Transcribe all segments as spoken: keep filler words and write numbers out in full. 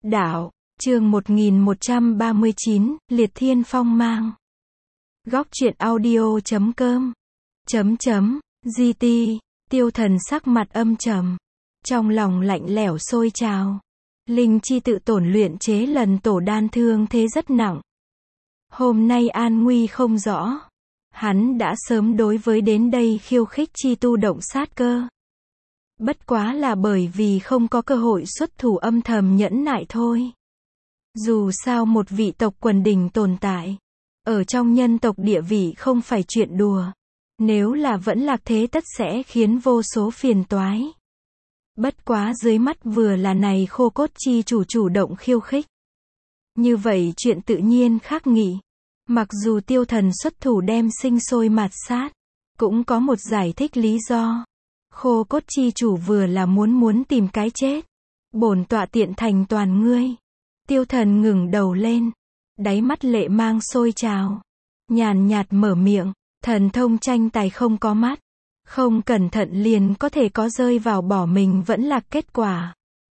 Đạo, chương một nghìn một trăm ba mươi chín, Liệt Thiên Phong Mang. Góc truyện audio chấm com. Chấm chấm, giê tê, Tiêu Thần sắc mặt âm trầm. Trong lòng lạnh lẽo sôi trào. Linh chi tự tổn luyện chế lần tổ đan thương thế rất nặng. Hôm nay an nguy không rõ. Hắn đã sớm đối với đến đây khiêu khích chi tu động sát cơ. Bất quá là bởi vì không có cơ hội xuất thủ âm thầm nhẫn nại thôi. Dù sao một vị tộc quần đỉnh tồn tại, ở trong nhân tộc địa vị không phải chuyện đùa. Nếu là vẫn lạc thế tất sẽ khiến vô số phiền toái. Bất quá dưới mắt vừa là này khô cốt chi chủ chủ động khiêu khích. Như vậy chuyện tự nhiên khác nghị. Mặc dù Tiêu Thần xuất thủ đem sinh sôi mạt sát, cũng có một giải thích lý do. Khô cốt chi chủ vừa là muốn muốn tìm cái chết. Bổn tọa tiện thành toàn ngươi. Tiêu Thần ngừng đầu lên. Đáy mắt lệ mang sôi trào. Nhàn nhạt mở miệng. Thần thông tranh tài không có mắt. Không cẩn thận liền có thể có rơi vào bỏ mình vẫn là kết quả.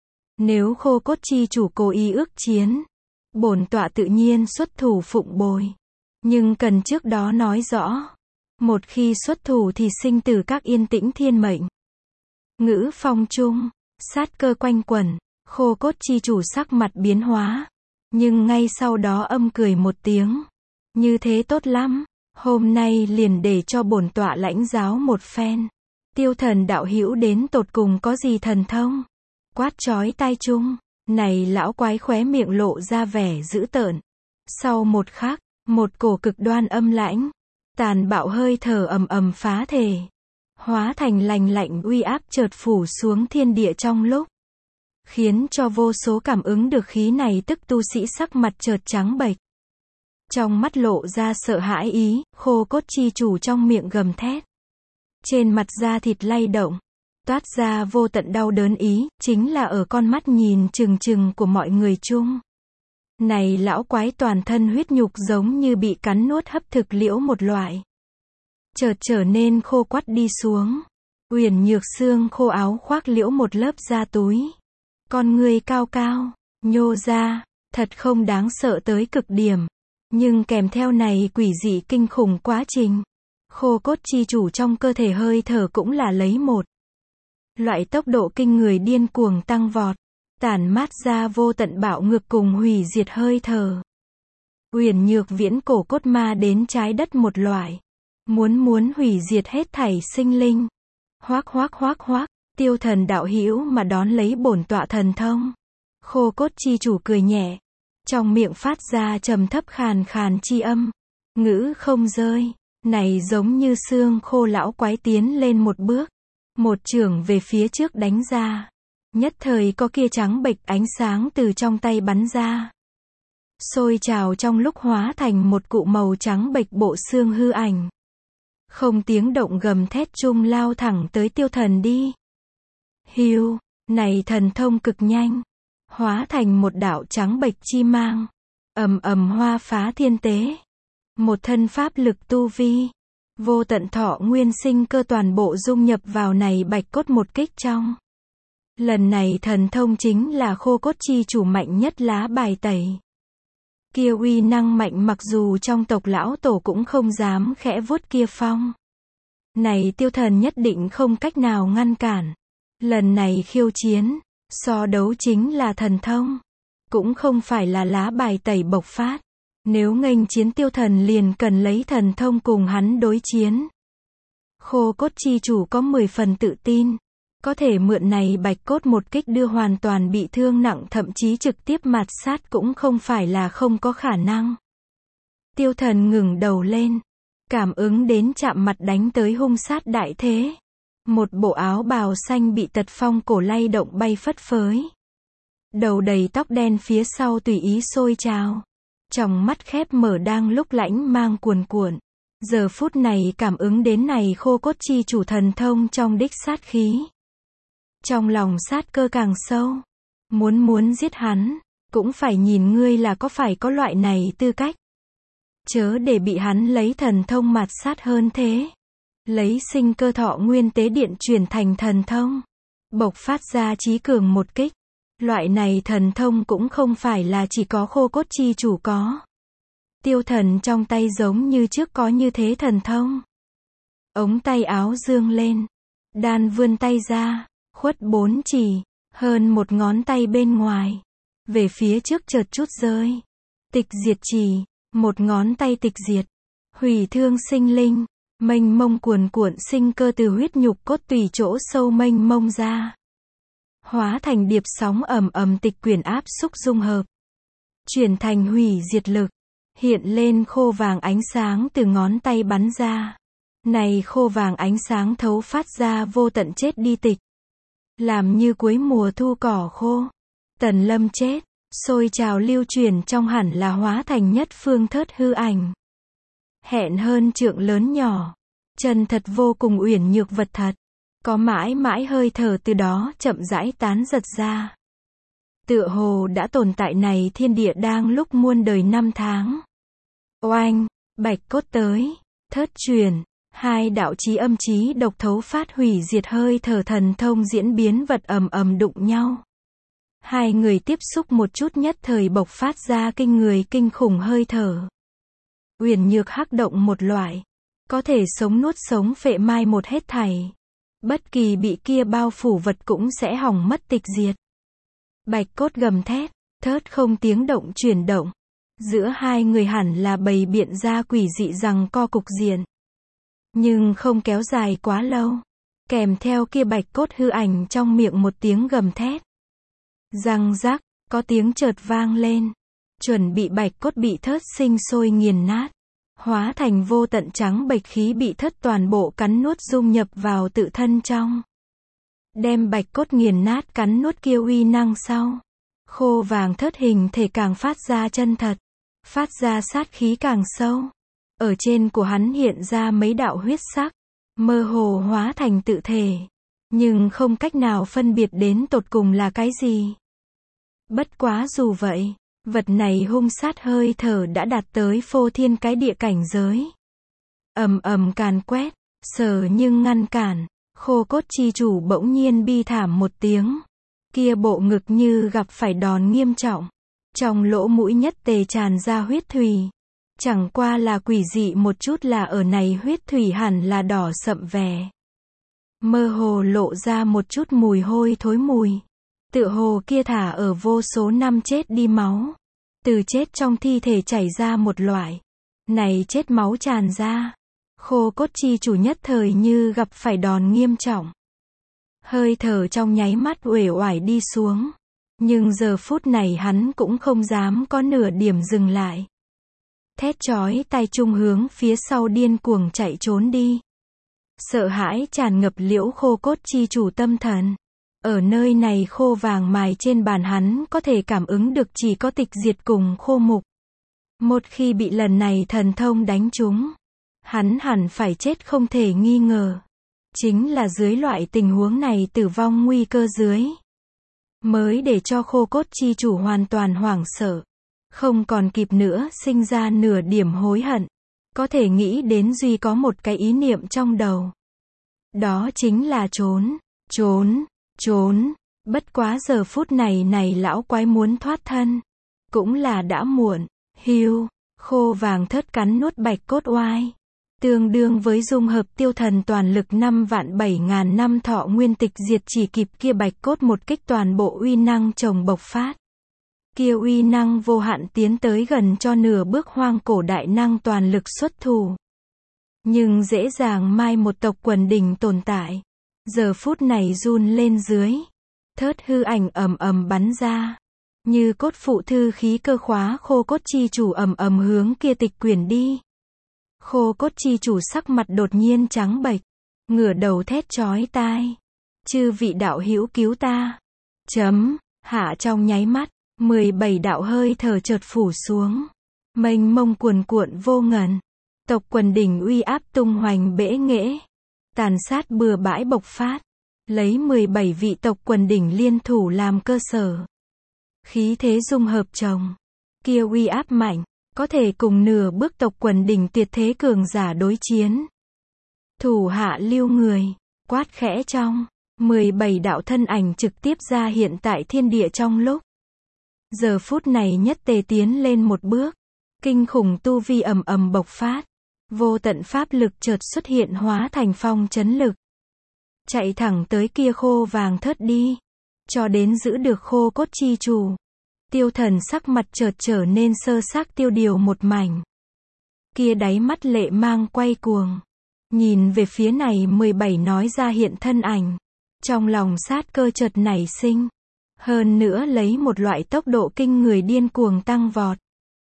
Nếu khô cốt chi chủ cố ý ước chiến, bổn tọa tự nhiên xuất thủ phụng bồi. Nhưng cần trước đó nói rõ. Một khi xuất thủ thì sinh tử các yên tĩnh thiên mệnh. Ngữ phong trung, sát cơ quanh quẩn, khô cốt chi chủ sắc mặt biến hóa. Nhưng ngay sau đó âm cười một tiếng. Như thế tốt lắm, hôm nay liền để cho bổn tọa lãnh giáo một phen. Tiêu Thần đạo hữu đến tột cùng có gì thần thông? Quát chói tai chung, này lão quái khóe miệng lộ ra vẻ dữ tợn. Sau một khắc, một cổ cực đoan âm lãnh, tàn bạo hơi thở ầm ầm phá thể, hóa thành lành lạnh uy áp chợt phủ xuống thiên địa trong lúc, khiến cho vô số cảm ứng được khí này tức tu sĩ sắc mặt chợt trắng bệch. Trong mắt lộ ra sợ hãi ý, khô cốt chi chủ trong miệng gầm thét. Trên mặt da thịt lay động, toát ra vô tận đau đớn ý, chính là ở con mắt nhìn trừng trừng của mọi người chung. Này lão quái toàn thân huyết nhục giống như bị cắn nuốt hấp thực liễu một loại. Chợt trở nên khô quắt đi xuống. Uyển nhược xương khô áo khoác liễu một lớp da túi. Con người cao cao, nhô ra, thật không đáng sợ tới cực điểm. Nhưng kèm theo này quỷ dị kinh khủng quá trình. Khô cốt chi chủ trong cơ thể hơi thở cũng là lấy một loại tốc độ kinh người điên cuồng tăng vọt. Tản mát ra vô tận bạo ngược cùng hủy diệt hơi thở. Uyển nhược viễn cổ cốt ma đến trái đất một loại. Muốn muốn hủy diệt hết thảy sinh linh. Hoác hoác hoác hoác, Tiêu Thần đạo hữu mà đón lấy bổn tọa thần thông. Khô cốt chi chủ cười nhẹ. Trong miệng phát ra trầm thấp khàn khàn chi âm. Ngữ không rơi. Này giống như xương khô lão quái tiến lên một bước. Một chưởng về phía trước đánh ra. Nhất thời có kia trắng bệch ánh sáng từ trong tay bắn ra. Sôi trào trong lúc hóa thành một cụ màu trắng bệch bộ xương hư ảnh. Không tiếng động gầm thét chung lao thẳng tới Tiêu Thần đi. Hiu, này thần thông cực nhanh. Hóa thành một đạo trắng bệch chi mang. Ầm ầm hoa phá thiên tế. Một thân pháp lực tu vi. Vô tận thọ nguyên sinh cơ toàn bộ dung nhập vào này bạch cốt một kích trong. Lần này thần thông chính là khô cốt chi chủ mạnh nhất lá bài tẩy. Kia uy năng mạnh mặc dù trong tộc lão tổ cũng không dám khẽ vuốt kia phong. Này Tiêu Thần nhất định không cách nào ngăn cản. Lần này khiêu chiến, so đấu chính là thần thông. Cũng không phải là lá bài tẩy bộc phát. Nếu nghênh chiến Tiêu Thần liền cần lấy thần thông cùng hắn đối chiến. Khô cốt chi chủ có mười phần tự tin. Có thể mượn này bạch cốt một kích đưa hoàn toàn bị thương nặng thậm chí trực tiếp mạt sát cũng không phải là không có khả năng. Tiêu Thần ngừng đầu lên. Cảm ứng đến chạm mặt đánh tới hung sát đại thế. Một bộ áo bào xanh bị tật phong cổ lay động bay phất phới. Đầu đầy tóc đen phía sau tùy ý sôi trào. Trong mắt khép mở đang lúc lãnh mang cuồn cuộn. Giờ phút này cảm ứng đến này khô cốt chi chủ thần thông trong đích sát khí. Trong lòng sát cơ càng sâu. Muốn muốn giết hắn, cũng phải nhìn ngươi là có phải có loại này tư cách. Chớ để bị hắn lấy thần thông mạt sát hơn thế. Lấy sinh cơ thọ nguyên tế điện chuyển thành thần thông. Bộc phát ra chí cường một kích. Loại này thần thông cũng không phải là chỉ có Khô Cốt chi chủ có. Tiêu Thần trong tay giống như trước có như thế thần thông. Ống tay áo dương lên, đan vươn tay ra, khuất bốn chỉ, hơn một ngón tay bên ngoài, về phía trước chợt chút rơi. Tịch diệt chỉ, một ngón tay tịch diệt, hủy thương sinh linh, mênh mông cuồn cuộn sinh cơ từ huyết nhục cốt tùy chỗ sâu mênh mông ra, hóa thành điệp sóng ầm ầm tịch quyển áp xúc dung hợp, chuyển thành hủy diệt lực, hiện lên khô vàng ánh sáng từ ngón tay bắn ra. Này khô vàng ánh sáng thấu phát ra vô tận chết đi tịch, làm như cuối mùa thu cỏ khô. Tần Lâm chết, sôi trào lưu chuyển trong hẳn là hóa thành nhất phương thớt hư ảnh. Hẹn hơn trượng lớn nhỏ, chân thật vô cùng uyển nhược vật thật, có mãi mãi hơi thở từ đó chậm rãi tán giật ra. Tựa hồ đã tồn tại này thiên địa đang lúc muôn đời năm tháng. Oanh, bạch cốt tới, thớt truyền, hai đạo chí âm chí độc thấu phát hủy diệt hơi thở thần thông diễn biến vật ầm ầm đụng nhau. Hai người tiếp xúc một chút nhất thời bộc phát ra kinh người kinh khủng hơi thở. Uyển nhược hắc động một loại, có thể sống nuốt sống phệ mai một hết thảy. Bất kỳ bị kia bao phủ vật cũng sẽ hỏng mất tịch diệt. Bạch cốt gầm thét, thớt không tiếng động chuyển động. Giữa hai người hẳn là bày biện ra quỷ dị rằng co cục diện. Nhưng không kéo dài quá lâu. Kèm theo kia bạch cốt hư ảnh trong miệng một tiếng gầm thét. Răng rắc, có tiếng chợt vang lên. Chuẩn bị bạch cốt bị thớt sinh sôi nghiền nát. Hóa thành vô tận trắng bạch khí bị thớt toàn bộ cắn nuốt dung nhập vào tự thân trong. Đem bạch cốt nghiền nát cắn nuốt kia uy năng sau. Khô vàng thớt hình thể càng phát ra chân thật. Phát ra sát khí càng sâu. Ở trên của hắn hiện ra mấy đạo huyết sắc. Mơ hồ hóa thành tự thể. Nhưng không cách nào phân biệt đến tột cùng là cái gì. Bất quá dù vậy, vật này hung sát hơi thở đã đạt tới phô thiên cái địa cảnh giới. Ầm ầm càn quét, sờ nhưng ngăn cản, Khô Cốt chi chủ bỗng nhiên bi thảm một tiếng. Kia bộ ngực như gặp phải đòn nghiêm trọng. Trong lỗ mũi nhất tề tràn ra huyết thủy. Chẳng qua là quỷ dị một chút là ở này huyết thủy hẳn là đỏ sậm vẻ. Mơ hồ lộ ra một chút mùi hôi thối mùi. Tựa hồ kia thả ở vô số năm chết đi máu. Từ chết trong thi thể chảy ra một loại. Này chết máu tràn ra. Khô Cốt chi chủ nhất thời như gặp phải đòn nghiêm trọng. Hơi thở trong nháy mắt uể oải đi xuống. Nhưng giờ phút này hắn cũng không dám có nửa điểm dừng lại. Thét chói tai trung hướng phía sau điên cuồng chạy trốn đi. Sợ hãi tràn ngập liễu Khô Cốt chi chủ tâm thần. Ở nơi này khô vàng mài trên bàn hắn có thể cảm ứng được chỉ có tịch diệt cùng khô mục. Một khi bị lần này thần thông đánh trúng, hắn hẳn phải chết không thể nghi ngờ. Chính là dưới loại tình huống này tử vong nguy cơ dưới. Mới để cho Khô Cốt chi chủ hoàn toàn hoảng sợ. Không còn kịp nữa sinh ra nửa điểm hối hận. Có thể nghĩ đến duy có một cái ý niệm trong đầu. Đó chính là trốn, trốn, trốn. Bất quá giờ phút này này lão quái muốn thoát thân. Cũng là đã muộn. Hiu, khô vàng thớt cắn nuốt bạch cốt oai. Tương đương với dung hợp tiêu thần toàn lực năm vạn bảy ngàn năm thọ nguyên tịch diệt chỉ kịp kia bạch cốt một kích toàn bộ uy năng chồng bộc phát. Kia uy năng vô hạn tiến tới gần cho nửa bước hoang cổ đại năng toàn lực xuất thủ. Nhưng dễ dàng mai một tộc quần đỉnh tồn tại. Giờ phút này run lên dưới. Thớt hư ảnh ầm ầm bắn ra. Như cốt phụ thư khí cơ khóa Khô Cốt chi chủ ầm ầm hướng kia tịch quyển đi. Khô Cốt chi chủ sắc mặt đột nhiên trắng bệch, ngửa đầu thét chói tai. Chư vị đạo hữu cứu ta. Chấm, hạ trong nháy mắt, mười bảy đạo hơi thở chợt phủ xuống. Mênh mông cuồn cuộn vô ngần. Tộc quần đỉnh uy áp tung hoành bẽ nghễ. Tàn sát bừa bãi bộc phát. Lấy mười bảy vị tộc quần đỉnh liên thủ làm cơ sở. Khí thế dung hợp chồng. Kia uy áp mạnh. Có thể cùng nửa bước tộc quần đỉnh tuyệt thế cường giả đối chiến. Thủ hạ lưu người. Quát khẽ trong. mười bảy đạo thân ảnh trực tiếp ra hiện tại thiên địa trong lúc. Giờ phút này nhất tề tiến lên một bước. Kinh khủng tu vi ầm ầm bộc phát. Vô tận pháp lực chợt xuất hiện hóa thành phong chấn lực. Chạy thẳng tới kia khô vàng thớt đi. Cho đến giữ được khô cốt chi chủ. Tiêu Thần sắc mặt chợt trở nên sơ xác tiêu điều một mảnh. Kia đáy mắt lệ mang quay cuồng. Nhìn về phía này mười bảy nói ra hiện thân ảnh. Trong lòng sát cơ chợt nảy sinh. Hơn nữa lấy một loại tốc độ kinh người điên cuồng tăng vọt.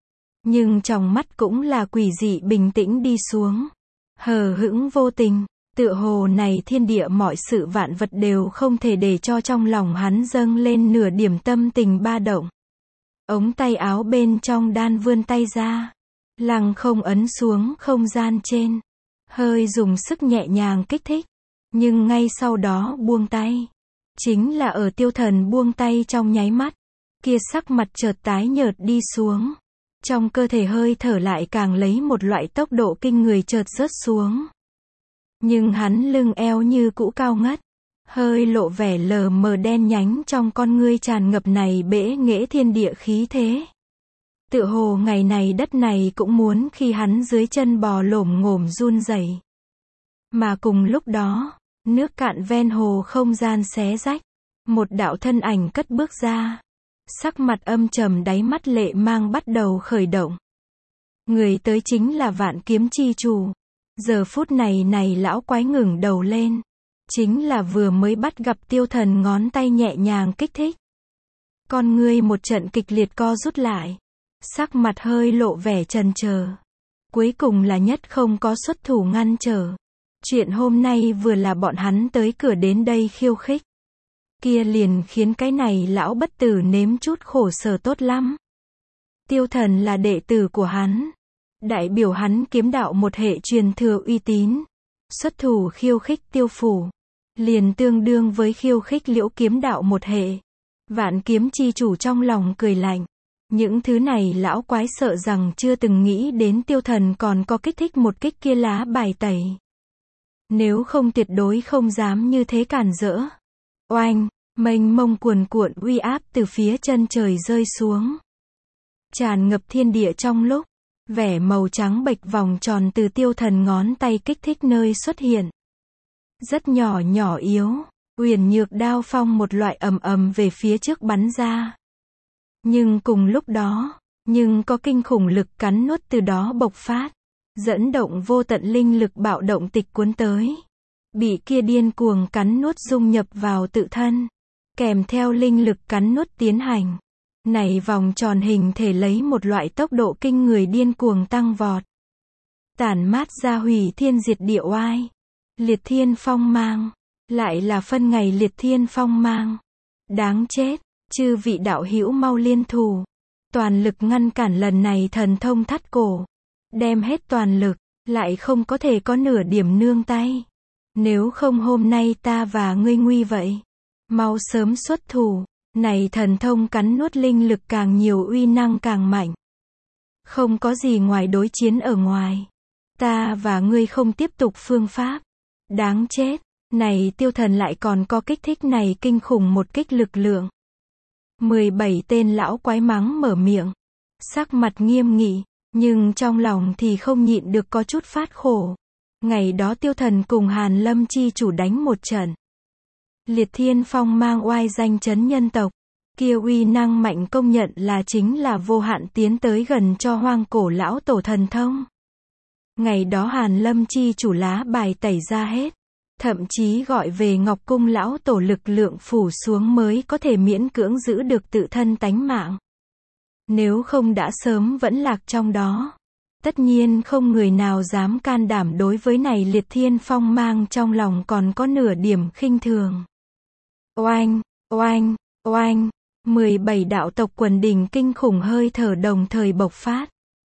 Nhưng trong mắt cũng là quỷ dị bình tĩnh đi xuống. Hờ hững vô tình, tựa hồ này thiên địa mọi sự vạn vật đều không thể để cho trong lòng hắn dâng lên nửa điểm tâm tình ba động. Ống tay áo bên trong đan vươn tay ra. Lăng không ấn xuống không gian trên. Hơi dùng sức nhẹ nhàng kích thích. Nhưng ngay sau đó buông tay. Chính là ở Tiêu Thần buông tay trong nháy mắt. Kia sắc mặt chợt tái nhợt đi xuống. Trong cơ thể hơi thở lại càng lấy một loại tốc độ kinh người chợt rớt xuống. Nhưng hắn lưng eo như cũ cao ngất. Hơi lộ vẻ lờ mờ đen nhánh trong con ngươi tràn ngập này bẽ nghễ thiên địa khí thế. Tựa hồ ngày này đất này cũng muốn khi hắn dưới chân bò lổm ngổm run rẩy. Mà cùng lúc đó, nước cạn ven hồ không gian xé rách. Một đạo thân ảnh cất bước ra. Sắc mặt âm trầm đáy mắt lệ mang bắt đầu khởi động. Người tới chính là Vạn Kiếm chi chủ. Giờ phút này này lão quái ngừng đầu lên. Chính là vừa mới bắt gặp Tiêu Thần ngón tay nhẹ nhàng kích thích. Con ngươi một trận kịch liệt co rút lại. Sắc mặt hơi lộ vẻ chần chờ. Cuối cùng là nhất không có xuất thủ ngăn trở. Chuyện hôm nay vừa là bọn hắn tới cửa đến đây khiêu khích. Kia liền khiến cái này lão bất tử nếm chút khổ sở tốt lắm. Tiêu Thần là đệ tử của hắn. Đại biểu hắn kiếm đạo một hệ truyền thừa uy tín. Xuất thủ khiêu khích Tiêu phủ. Liền tương đương với khiêu khích Liễu kiếm đạo một hệ. Vạn Kiếm chi chủ trong lòng cười lạnh. Những thứ này lão quái sợ rằng chưa từng nghĩ đến Tiêu Thần còn có kích thích một kích kia lá bài tẩy. Nếu không tuyệt đối không dám như thế cản rỡ. Oanh, mênh mông cuồn cuộn uy áp từ phía chân trời rơi xuống. Tràn ngập thiên địa trong lúc, vẻ màu trắng bệch vòng tròn từ Tiêu Thần ngón tay kích thích nơi xuất hiện. Rất nhỏ nhỏ yếu, uyển nhược đao phong một loại ầm ầm về phía trước bắn ra. Nhưng cùng lúc đó, nhưng có kinh khủng lực cắn nuốt từ đó bộc phát. Dẫn động vô tận linh lực bạo động tịch cuốn tới. Bị kia điên cuồng cắn nuốt dung nhập vào tự thân. Kèm theo linh lực cắn nuốt tiến hành. Này vòng tròn hình thể lấy một loại tốc độ kinh người điên cuồng tăng vọt. Tản mát ra hủy thiên diệt địa oai. Liệt thiên phong mang. Lại là phân ngày liệt thiên phong mang. Đáng chết, chư vị đạo hữu mau liên thủ. Toàn lực ngăn cản lần này thần thông thắt cổ. Đem hết toàn lực, lại không có thể có nửa điểm nương tay. Nếu không hôm nay ta và ngươi nguy vậy. Mau sớm xuất thủ, này thần thông cắn nuốt linh lực càng nhiều uy năng càng mạnh. Không có gì ngoài đối chiến ở ngoài. Ta và ngươi không tiếp tục phương pháp. Đáng chết, này Tiêu Thần lại còn có kích thích này kinh khủng một kích lực lượng. mười bảy tên lão quái mắng mở miệng. Sắc mặt nghiêm nghị. Nhưng trong lòng thì không nhịn được có chút phát khổ. Ngày đó Tiêu Thần cùng Hàn Lâm chi chủ đánh một trận. Liệt thiên phong mang oai danh chấn nhân tộc. Kia uy năng mạnh công nhận là chính là vô hạn tiến tới gần cho hoang cổ lão tổ thần thông. Ngày đó Hàn Lâm chi chủ lá bài tẩy ra hết. Thậm chí gọi về Ngọc Cung lão tổ lực lượng phủ xuống mới có thể miễn cưỡng giữ được tự thân tánh mạng. Nếu không đã sớm vẫn lạc trong đó. Tất nhiên không người nào dám can đảm đối với này liệt thiên phong mang trong lòng còn có nửa điểm khinh thường. Oanh, oanh, oanh, mười bảy đạo tộc quần đỉnh kinh khủng hơi thở đồng thời bộc phát.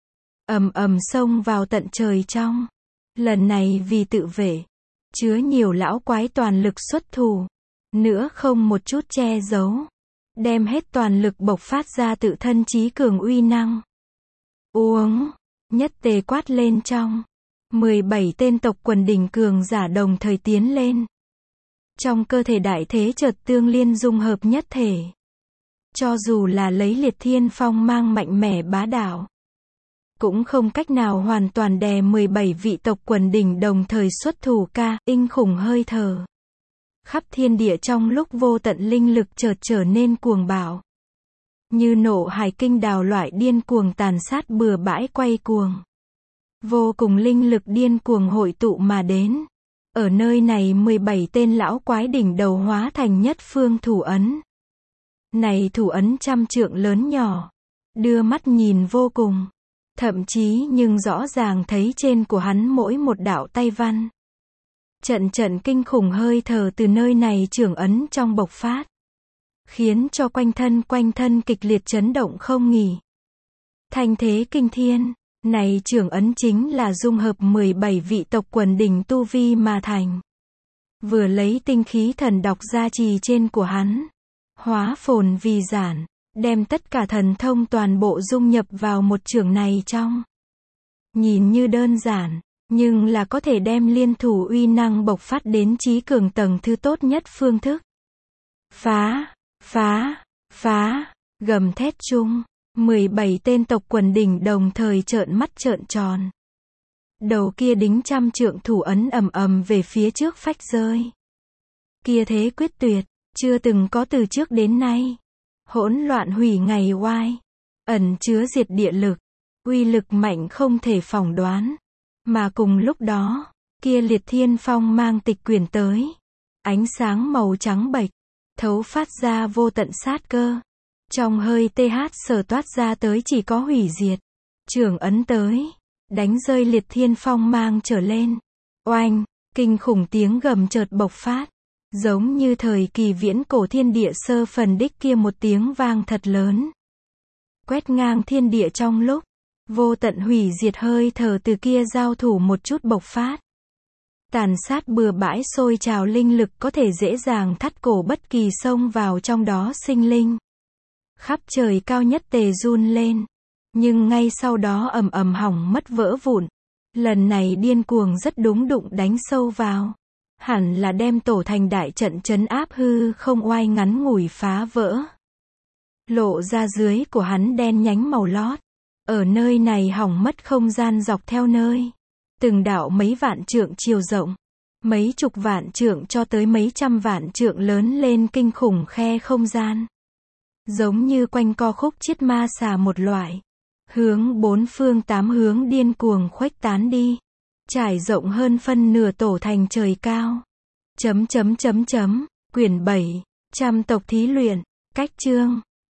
Ầm ầm xông vào tận trời trong. Lần này vì tự vệ, chứa nhiều lão quái toàn lực xuất thủ. Nữa không một chút che giấu. Đem hết toàn lực bộc phát ra tự thân trí cường uy năng. Uống, nhất tề quát lên trong. mười bảy tên tộc quần đỉnh cường giả đồng thời tiến lên. Trong cơ thể đại thế chợt tương liên dung hợp nhất thể. Cho dù là lấy liệt thiên phong mang mạnh mẽ bá đạo, cũng không cách nào hoàn toàn đè mười bảy vị tộc quần đỉnh đồng thời xuất thủ ca, kinh khủng hơi thở. Khắp thiên địa trong lúc vô tận linh lực chợt trở nên cuồng bạo. Như nộ hải kinh đào loại điên cuồng tàn sát bừa bãi quay cuồng. Vô cùng linh lực điên cuồng hội tụ mà đến. Ở nơi này mười bảy tên lão quái đỉnh đầu hóa thành nhất phương thủ ấn. Này thủ ấn trăm trượng lớn nhỏ. Đưa mắt nhìn vô cùng. Thậm chí nhưng rõ ràng thấy trên của hắn mỗi một đạo tay văn. Trận trận kinh khủng hơi thở từ nơi này trưởng ấn trong bộc phát. Khiến cho quanh thân quanh thân kịch liệt chấn động không nghỉ. Thanh thế kinh thiên. Này trưởng ấn chính là dung hợp mười bảy vị tộc quần đỉnh tu vi mà thành. Vừa lấy tinh khí thần đọc gia trì trên của hắn. Hóa phồn vì giản. Đem tất cả thần thông toàn bộ dung nhập vào một trưởng này trong. Nhìn như đơn giản, nhưng là có thể đem liên thủ uy năng bộc phát đến trí cường tầng thứ tốt nhất phương thức. Phá, phá, phá, gầm thét chung. mười bảy tên tộc quần đỉnh đồng thời trợn mắt trợn tròn. Đầu kia đính trăm trượng thủ ấn ầm ầm về phía trước phách rơi. Kia thế quyết tuyệt, chưa từng có từ trước đến nay. Hỗn loạn hủy ngày oai. Ẩn chứa diệt địa lực. Uy lực mạnh không thể phỏng đoán. Mà cùng lúc đó, kia liệt thiên phong mang tịch quyển tới. Ánh sáng màu trắng bệch. Thấu phát ra vô tận sát cơ. Trong hơi th sở toát ra tới chỉ có hủy diệt. Trưởng ấn tới. Đánh rơi liệt thiên phong mang trở lên. Oanh, kinh khủng tiếng gầm chợt bộc phát. Giống như thời kỳ viễn cổ thiên địa sơ phần đích kia một tiếng vang thật lớn. Quét ngang thiên địa trong lúc. Vô tận hủy diệt hơi thở từ kia giao thủ một chút bộc phát. Tàn sát bừa bãi sôi trào linh lực có thể dễ dàng thắt cổ bất kỳ xông vào trong đó sinh linh. Khắp trời cao nhất tề run lên. Nhưng ngay sau đó ầm ầm hỏng mất vỡ vụn. Lần này điên cuồng rất đúng đụng đánh sâu vào. Hẳn là đem tổ thành đại trận trấn áp hư không oai ngắn ngủi phá vỡ. Lộ ra dưới của hắn đen nhánh màu lót. Ở nơi này hỏng mất không gian dọc theo nơi. Từng đạo mấy vạn trượng chiều rộng. Mấy chục vạn trượng cho tới mấy trăm vạn trượng lớn lên kinh khủng khe không gian. Giống như quanh co khúc chiết ma xà một loại. Hướng bốn phương tám hướng điên cuồng khuếch tán đi. Trải rộng hơn phân nửa tổ thành trời cao. Chấm chấm chấm chấm. Quyển bảy. Trăm tộc thí luyện. Cách chương.